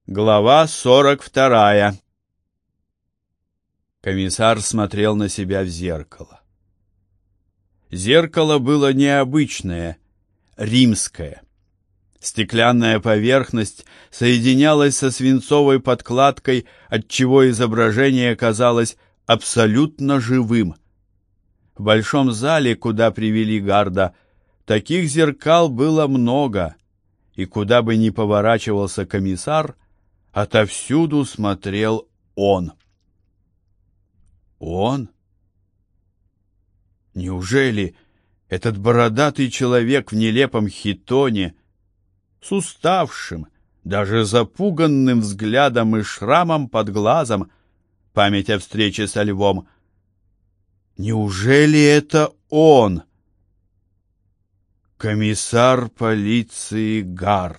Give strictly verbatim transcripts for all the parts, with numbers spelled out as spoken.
Глава сорок вторая. Комиссар смотрел на себя в зеркало. Зеркало было необычное, римское. Стеклянная поверхность соединялась со свинцовой подкладкой, отчего изображение казалось абсолютно живым. В большом зале, куда привели Гарда, таких зеркал было много, и куда бы ни поворачивался комиссар, отовсюду смотрел он. Он? Неужели этот бородатый человек в нелепом хитоне, с уставшим, даже запуганным взглядом и шрамом под глазом, память о встрече со львом, неужели это он? Комиссар полиции Гард.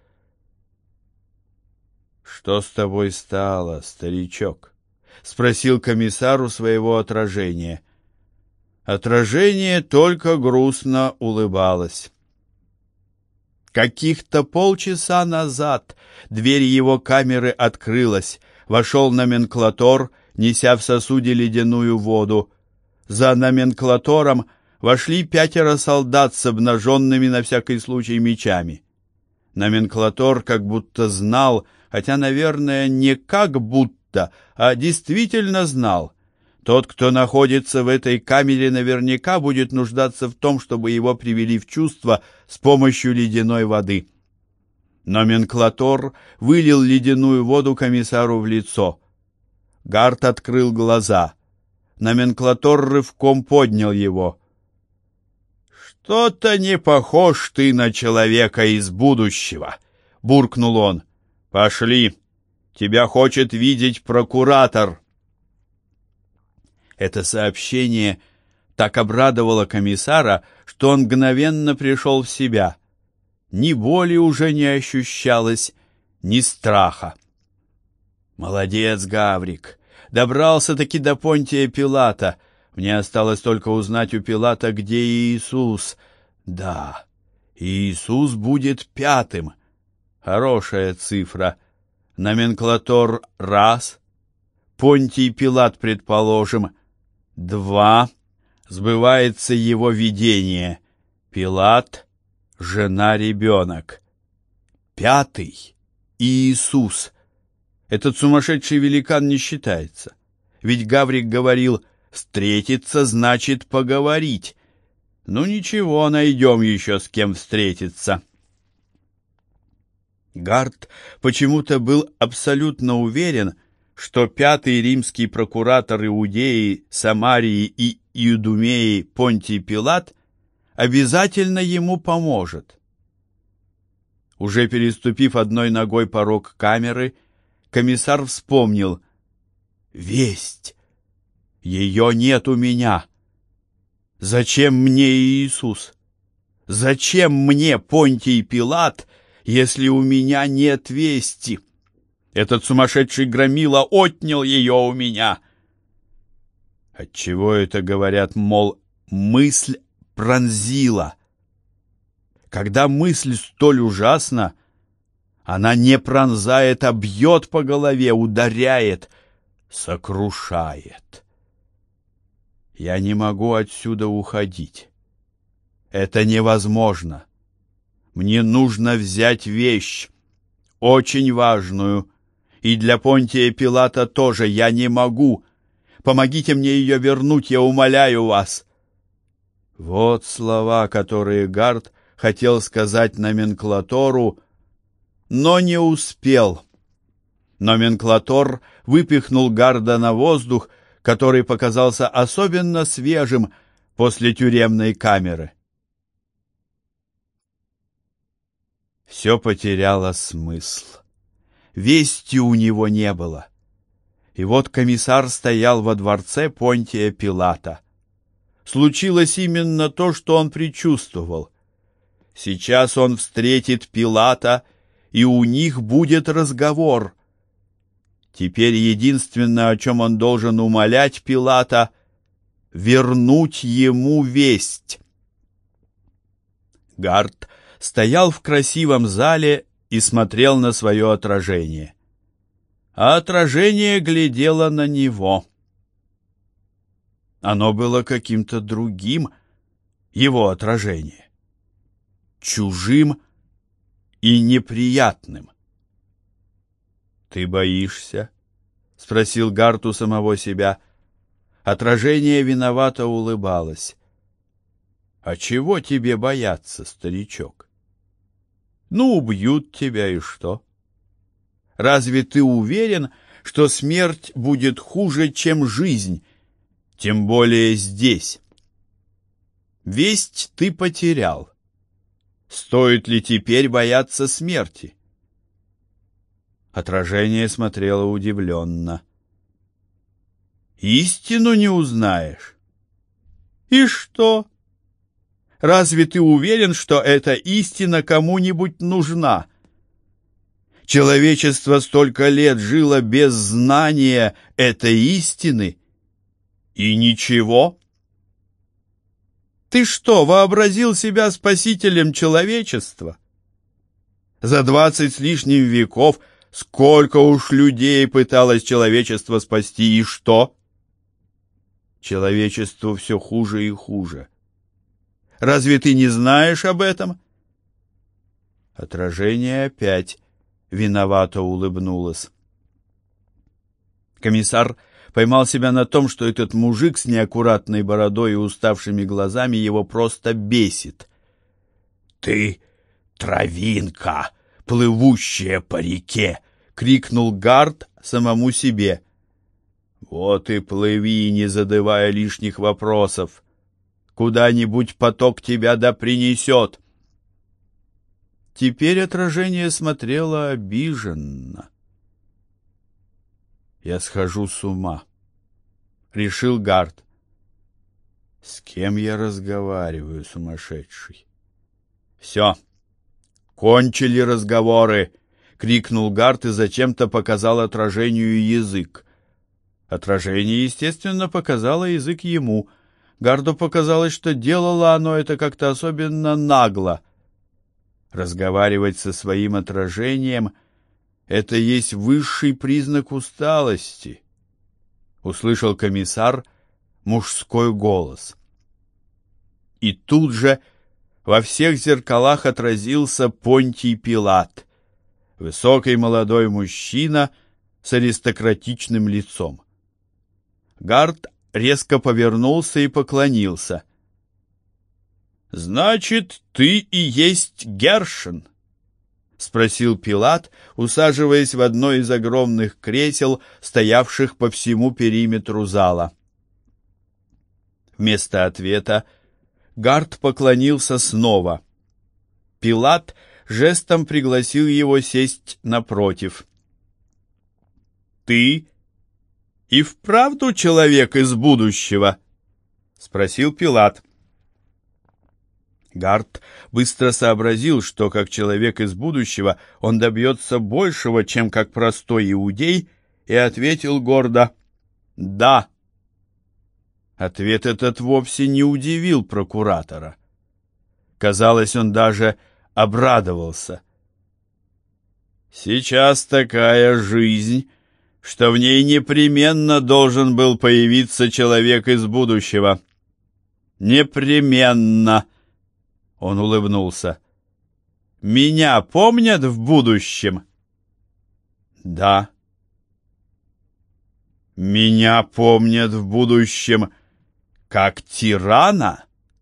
«Что с тобой стало, старичок?» — спросил комиссар у своего отражения. Отражение только грустно улыбалось. Каких-то полчаса назад дверь его камеры открылась, вошел номенклатор, неся в сосуде ледяную воду. За номенклатором вошли пятеро солдат с обнаженными на всякий случай мечами. Номенклатор как будто знал, хотя, наверное, не как будто, а действительно знал. Тот, кто находится в этой камере, наверняка будет нуждаться в том, чтобы его привели в чувство с помощью ледяной воды. Номенклатор вылил ледяную воду комиссару в лицо. Гард открыл глаза. Номенклатор рывком поднял его. «Что-то не похож ты на человека из будущего», — буркнул он. «Пошли, тебя хочет видеть прокуратор». Это сообщение так обрадовало комиссара, что он мгновенно пришел в себя. Ни боли уже не ощущалось, ни страха. «Молодец, Гаврик! Добрался-таки до Понтия Пилата. Мне осталось только узнать у Пилата, где Иисус. Да, Иисус будет пятым. Хорошая цифра. Номенклатор — раз. Понтий Пилат, предположим, два. Сбывается его видение. Пилат, жена, ребенок. Пятый — Иисус. Этот сумасшедший великан не считается. Ведь Гаврик говорил: «Встретиться значит поговорить». Ну ничего, найдем еще с кем встретиться. Гард почему-то был абсолютно уверен, что пятый римский прокуратор Иудеи, Самарии и Иудумеи Понтий Пилат обязательно ему поможет. Уже переступив одной ногой порог камеры, комиссар вспомнил: «Весть! Ее нет у меня! Зачем мне Иисус? Зачем мне Понтий Пилат, если у меня нет вести? Этот сумасшедший громила отнял ее у меня». Отчего это говорят, мол, мысль пронзила? Когда мысль столь ужасна, она не пронзает, а бьет по голове, ударяет, сокрушает. Я не могу отсюда уходить. Это невозможно. Мне нужно взять вещь, очень важную, и для Понтия Пилата тоже. Я не могу. Помогите мне ее вернуть, я умоляю вас. Вот слова, которые Гард хотел сказать номенклатору, но не успел. Номенклатор выпихнул Гарда на воздух, который показался особенно свежим после тюремной камеры. Все потеряло смысл. Вести у него не было. И вот комиссар стоял во дворце Понтия Пилата. Случилось именно то, что он предчувствовал. Сейчас он встретит Пилата, и у них будет разговор. Теперь единственное, о чем он должен умолять Пилата — вернуть ему весть. Гард стоял в красивом зале и смотрел на свое отражение. а отражение глядело на него. Оно было каким-то другим, его отражение, чужим и неприятным. «Ты боишься?» — спросил Гарт у самого себя. Отражение виновато улыбалось. «А чего тебе бояться, старичок? Ну, убьют тебя, и что? Разве ты уверен, что смерть будет хуже, чем жизнь, тем более здесь? Весть ты потерял. Стоит ли теперь бояться смерти?» Отражение смотрело удивленно. «Истину не узнаешь? И что? Разве ты уверен, что эта истина кому-нибудь нужна? Человечество столько лет жило без знания этой истины, и ничего. Ты что, вообразил себя спасителем человечества? За двадцать с лишним веков сколько уж людей пыталось человечество спасти, и что? Человечеству все хуже и хуже. Разве ты не знаешь об этом?» Отражение опять виновато улыбнулось. Комиссар поймал себя на том, что этот мужик с неаккуратной бородой и уставшими глазами его просто бесит. «Ты травинка, плывущая по реке!» — крикнул Гарт самому себе. «Вот и плыви, не задавая лишних вопросов. Куда-нибудь поток тебя да принесет». Теперь отражение смотрело обиженно. «Я схожу с ума», — решил Гарт. «С кем я разговариваю, сумасшедший?» «Все, кончили разговоры!» — крикнул Гарт и зачем-то показал отражению язык. Отражение, естественно, показало язык ему. Гарту показалось, что делало оно это как-то особенно нагло. Разговаривать со своим отражением — это есть высший признак усталости. Услышал комиссар мужской голос. И тут же во всех зеркалах отразился Понтий Пилат, высокий молодой мужчина с аристократичным лицом. Гарт резко повернулся и поклонился. «Значит, ты и есть Гершен?» — спросил Пилат, усаживаясь в одно из огромных кресел, стоявших по всему периметру зала. Вместо ответа Гарт поклонился снова. Пилат жестом пригласил его сесть напротив. «Ты и вправду человек из будущего?» — спросил Пилат. Гарт быстро сообразил, что как человек из будущего он добьется большего, чем как простой иудей, и ответил гордо: «Да». Ответ этот вовсе не удивил прокуратора. Казалось, он даже обрадовался. «Сейчас такая жизнь, что в ней непременно должен был появиться человек из будущего. Непременно!» Он улыбнулся. «Меня помнят в будущем?» «Да». «Меня помнят в будущем как тирана?»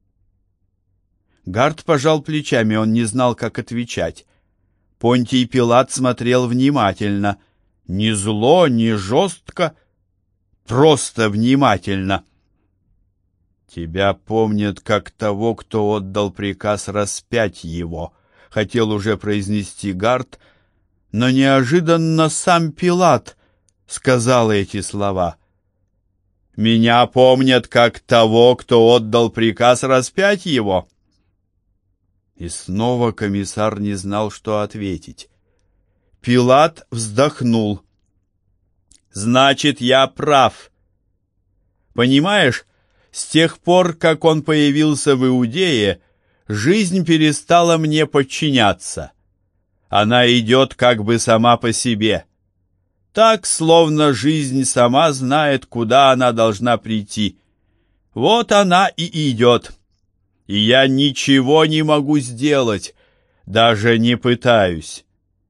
Гарт пожал плечами, он не знал, как отвечать. Понтий Пилат смотрел внимательно. Не зло, не жестко, просто внимательно. «Тебя помнят как того, кто отдал приказ распять его», — хотел уже произнести Гарт, но неожиданно сам Пилат сказал эти слова. «Меня помнят как того, кто отдал приказ распять его». И снова комиссар не знал, что ответить. Пилат вздохнул. «Значит, я прав. Понимаешь, с тех пор, как он появился в Иудее, жизнь перестала мне подчиняться. Она идет как бы сама по себе. так, словно жизнь сама знает, куда она должна прийти. Вот она и идет. И я ничего не могу сделать, даже не пытаюсь.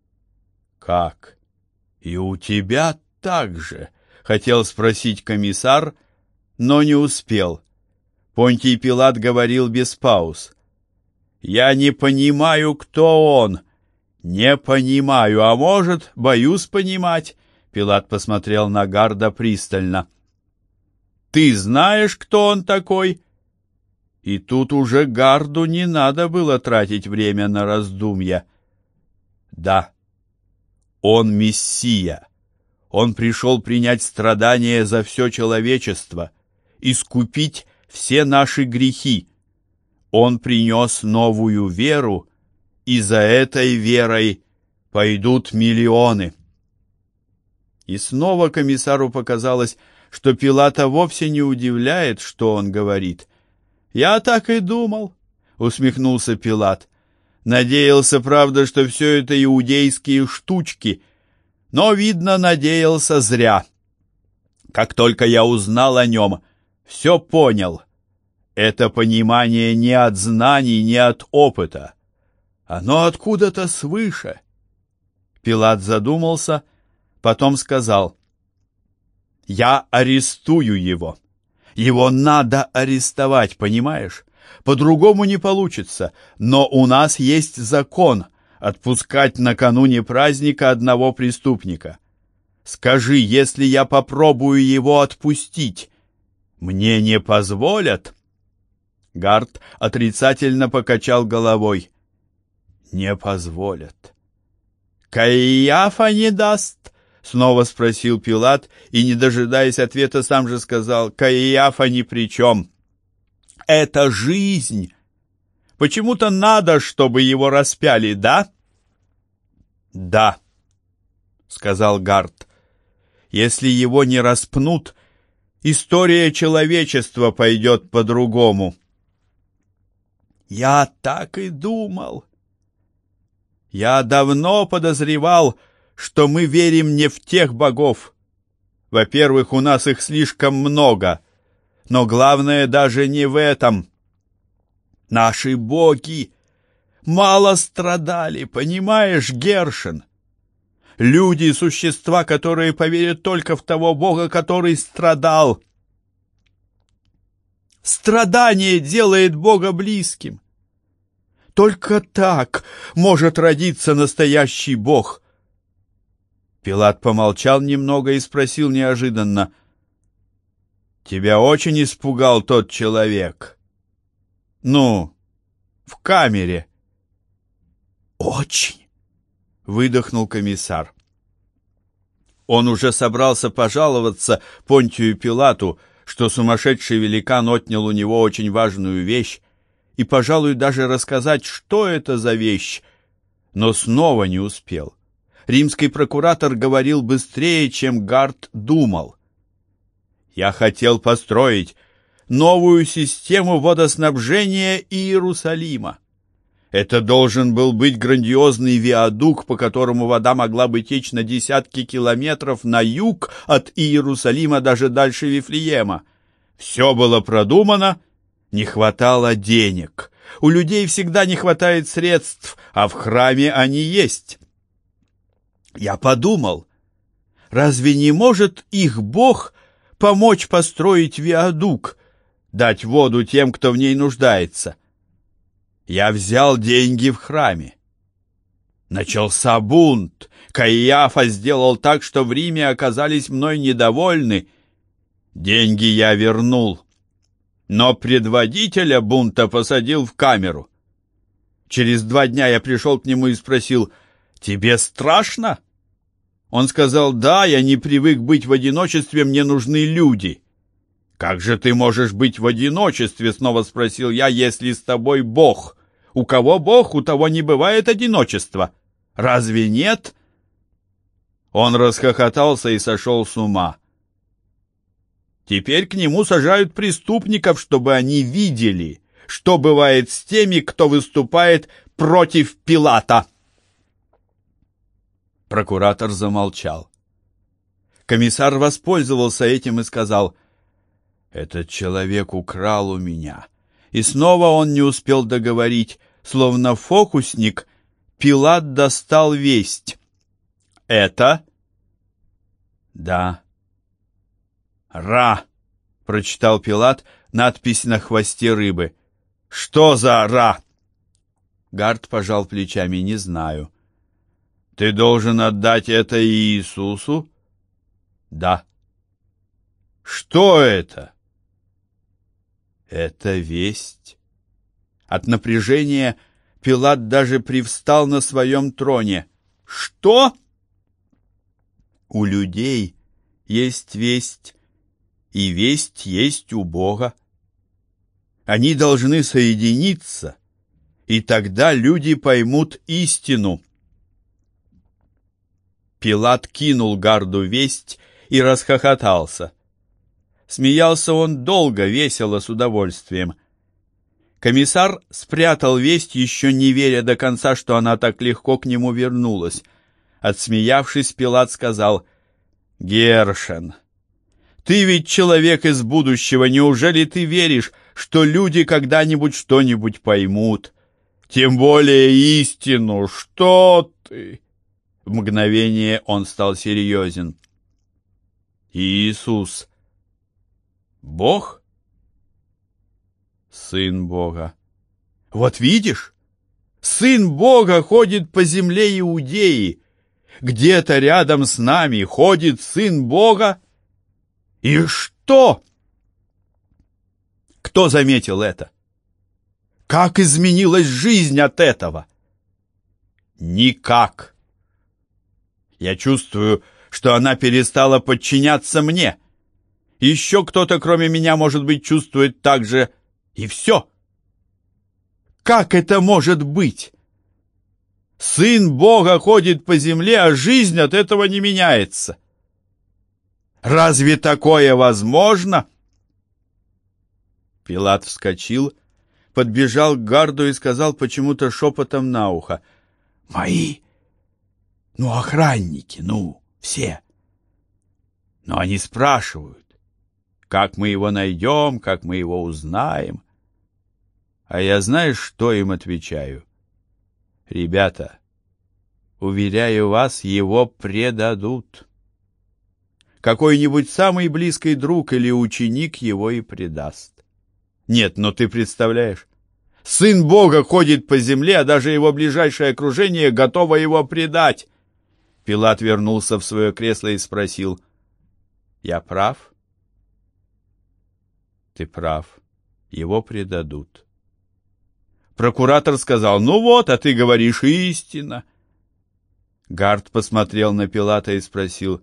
Как? И у тебя так же? Хотел спросить комиссар, но не успел. Понтий Пилат говорил без пауз. Я не понимаю, кто он. Не понимаю, а может, боюсь понимать. Пилат посмотрел на Гарда пристально. Ты знаешь, кто он такой? И тут уже Гарду не надо было тратить время на раздумья. Да, он Мессия. Он пришел принять страдания за все человечество, искупить все наши грехи. Он принес новую веру, и за этой верой пойдут миллионы. И снова комиссару показалось, что Пилата вовсе не удивляет, что он говорит. «Я так и думал», — усмехнулся Пилат. «Надеялся, правда, что все это иудейские штучки, но, видно, надеялся зря. Как только я узнал о нем, все понял. Это понимание не от знаний, не от опыта. Оно откуда-то свыше». Пилат задумался, потом сказал: «Я арестую его. Его надо арестовать, понимаешь? По-другому не получится. Но у нас есть закон отпускать накануне праздника одного преступника. Скажи, если я попробую его отпустить, мне не позволят?» Гард отрицательно покачал головой. «Не позволят». «Каиафа не даст?» Снова спросил Пилат, и, не дожидаясь ответа, сам же сказал: «Каиафа ни при чем. Это жизнь. Почему-то надо, чтобы его распяли, да?» «Да», — сказал Гард. «Если его не распнут, история человечества пойдет по-другому». «Я так и думал. Я давно подозревал, что мы верим не в тех богов. Во-первых, у нас их слишком много, но главное даже не в этом. Наши боги мало страдали, понимаешь, Гершен? Люди — существа, которые поверят только в того Бога, который страдал. Страдание делает Бога близким. Только так может родиться настоящий Бог». Пилат помолчал немного и спросил неожиданно: «Тебя очень испугал тот человек? Ну, в камере?» «Очень», — выдохнул комиссар. Он уже собрался пожаловаться Понтию Пилату, что сумасшедший великан отнял у него очень важную вещь, и, пожалуй, даже рассказать, что это за вещь, но снова не успел. Римский прокуратор говорил быстрее, чем Гард думал. «Я хотел построить новую систему водоснабжения Иерусалима. Это должен был быть грандиозный виадук, по которому вода могла бы течь на десятки километров на юг от Иерусалима, даже дальше Вифлеема. Все было продумано, не хватало денег. У людей всегда не хватает средств, а в храме они есть. Я подумал, разве не может их Бог помочь построить виадук, дать воду тем, кто в ней нуждается? Я взял деньги в храме. Начался бунт. Каиафа сделал так, что в Риме оказались мной недовольны. Деньги я вернул, но предводителя бунта посадил в камеру. Через два дня я пришел к нему и спросил: «Тебе страшно?» Он сказал: «Да, я не привык быть в одиночестве, мне нужны люди». «Как же ты можешь быть в одиночестве?» — снова спросил я, «если с тобой Бог? У кого Бог, у того не бывает одиночества. Разве нет?» Он расхохотался и сошел с ума. Теперь к нему сажают преступников, чтобы они видели, что бывает с теми, кто выступает против Пилата. Прокуратор замолчал. Комиссар воспользовался этим и сказал: «Этот человек украл у меня». И снова он не успел договорить. Словно фокусник, Пилат достал весть. «Это?» «Да». «Ра», — прочитал Пилат надпись на хвосте рыбы. «Что за ра?» Гард пожал плечами: «Не знаю». «Ты должен отдать это Иисусу?» «Да». «Что это?» «Это весть». От напряжения Пилат даже привстал на своем троне. «Что?» «У людей есть весть, и весть есть у Бога. Они должны соединиться, и тогда люди поймут истину». Пилат кинул Гарду весть и расхохотался. Смеялся он долго, весело, с удовольствием. Комиссар спрятал весть, еще не веря до конца, что она так легко к нему вернулась. Отсмеявшись, Пилат сказал: «Гершен, ты ведь человек из будущего, неужели ты веришь, что люди когда-нибудь что-нибудь поймут? Тем более истину, что ты?» В мгновение он стал серьезен. «Иисус Бог?» «Сын Бога». «Вот видишь, Сын Бога ходит по земле Иудеи. Где-то рядом с нами ходит Сын Бога. И что? Кто заметил это? Как изменилась жизнь от этого? Никак. Я чувствую, что она перестала подчиняться мне. Еще кто-то, кроме меня, может быть, чувствует так же, и все. Как это может быть? Сын Бога ходит по земле, а жизнь от этого не меняется. Разве такое возможно?» Пилат вскочил, подбежал к Гарду и сказал почему-то шепотом на ухо: «Мои, ну, охранники, ну, все. Но они спрашивают, как мы его найдем, как мы его узнаем. А я знаешь, что им отвечаю? Ребята, уверяю вас, его предадут. Какой-нибудь самый близкий друг или ученик его и предаст. Нет, но ты представляешь, Сын Бога ходит по земле, а даже его ближайшее окружение готово его предать». Пилат вернулся в свое кресло и спросил: «Я прав?» «Ты прав. Его предадут». Прокуратор сказал: «Ну вот, а ты говоришь истина». Гард посмотрел на Пилата и спросил: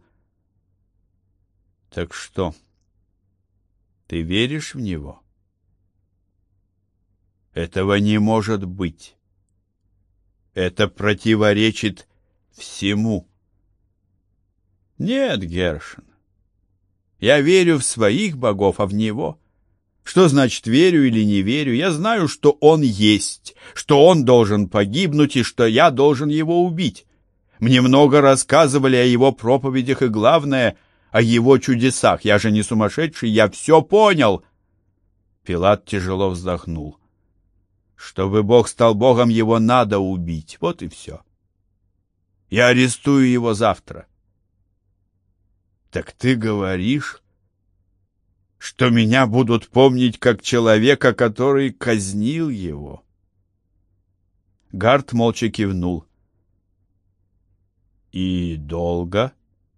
«Так что, ты веришь в него?» «Этого не может быть. Это противоречит всему». «Нет, Гершен, я верю в своих богов, а в него. Что значит верю или не верю? Я знаю, что он есть, что он должен погибнуть и что я должен его убить. Мне много рассказывали о его проповедях и, главное, о его чудесах. Я же не сумасшедший, я все понял». Пилат тяжело вздохнул. «Чтобы Бог стал Богом, его надо убить. Вот и все. Я арестую его завтра». «Так ты говоришь, что меня будут помнить как человека, который казнил его?» Гард молча кивнул. «И долго?»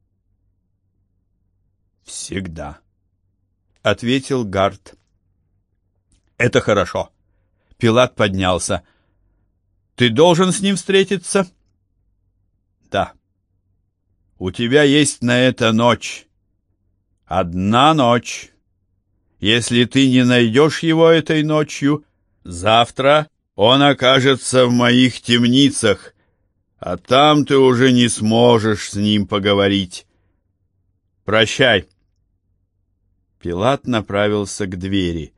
«Всегда», — ответил Гард. «Это хорошо». Пилат поднялся. «Ты должен с ним встретиться?» «Да». «У тебя есть на это ночь. Одна ночь. Если ты не найдешь его этой ночью, завтра он окажется в моих темницах, а там ты уже не сможешь с ним поговорить. Прощай». Пилат направился к двери.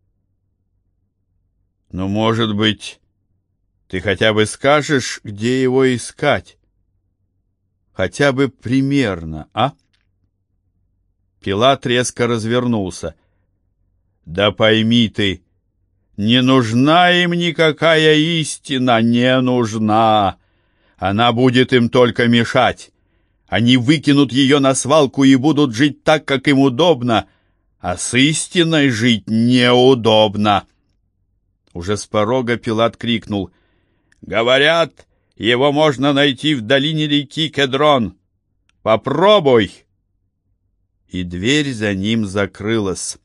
«Ну, может быть, ты хотя бы скажешь, где его искать? Хотя бы примерно, а?» Пилат резко развернулся. «Да пойми ты, не нужна им никакая истина, не нужна. Она будет им только мешать. Они выкинут ее на свалку и будут жить так, как им удобно, а с истиной жить неудобно». Уже с порога Пилат крикнул: «Говорят, его можно найти в долине реки Кедрон. Попробуй!» И дверь за ним закрылась.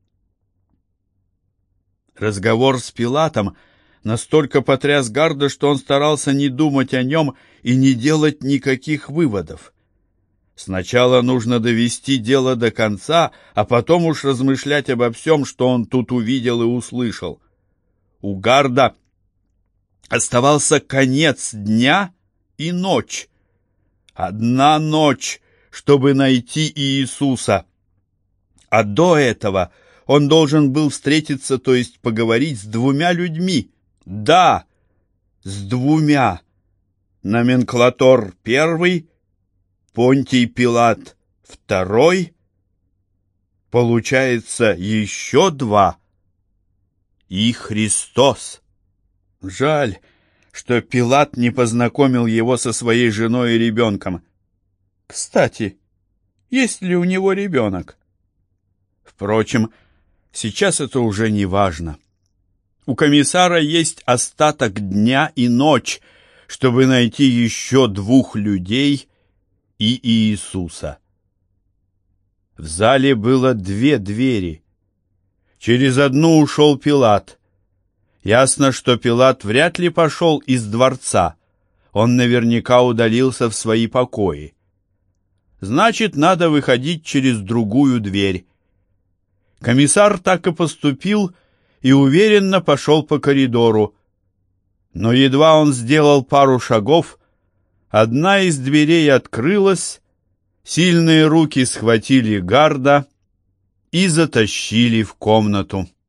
Разговор с Пилатом настолько потряс Гарда, что он старался не думать о нем и не делать никаких выводов. Сначала нужно довести дело до конца, а потом уж размышлять обо всем, что он тут увидел и услышал. У Гарда оставался конец дня и ночь. Одна ночь, чтобы найти Иисуса. А до этого он должен был встретиться, то есть поговорить с двумя людьми. Да, с двумя. Номенклатор первый, Понтий Пилат второй. Получается, еще два. И Христос. Жаль, что Пилат не познакомил его со своей женой и ребенком. Кстати, есть ли у него ребенок? Впрочем, сейчас это уже не важно. У комиссара есть остаток дня и ночь, чтобы найти еще двух людей и Иисуса. В зале было две двери. Через одну ушел Пилат. Ясно, что Пилат вряд ли пошел из дворца. Он наверняка удалился в свои покои. Значит, надо выходить через другую дверь. Комиссар так и поступил и уверенно пошел по коридору. Но едва он сделал пару шагов, одна из дверей открылась, сильные руки схватили Гарда и затащили в комнату.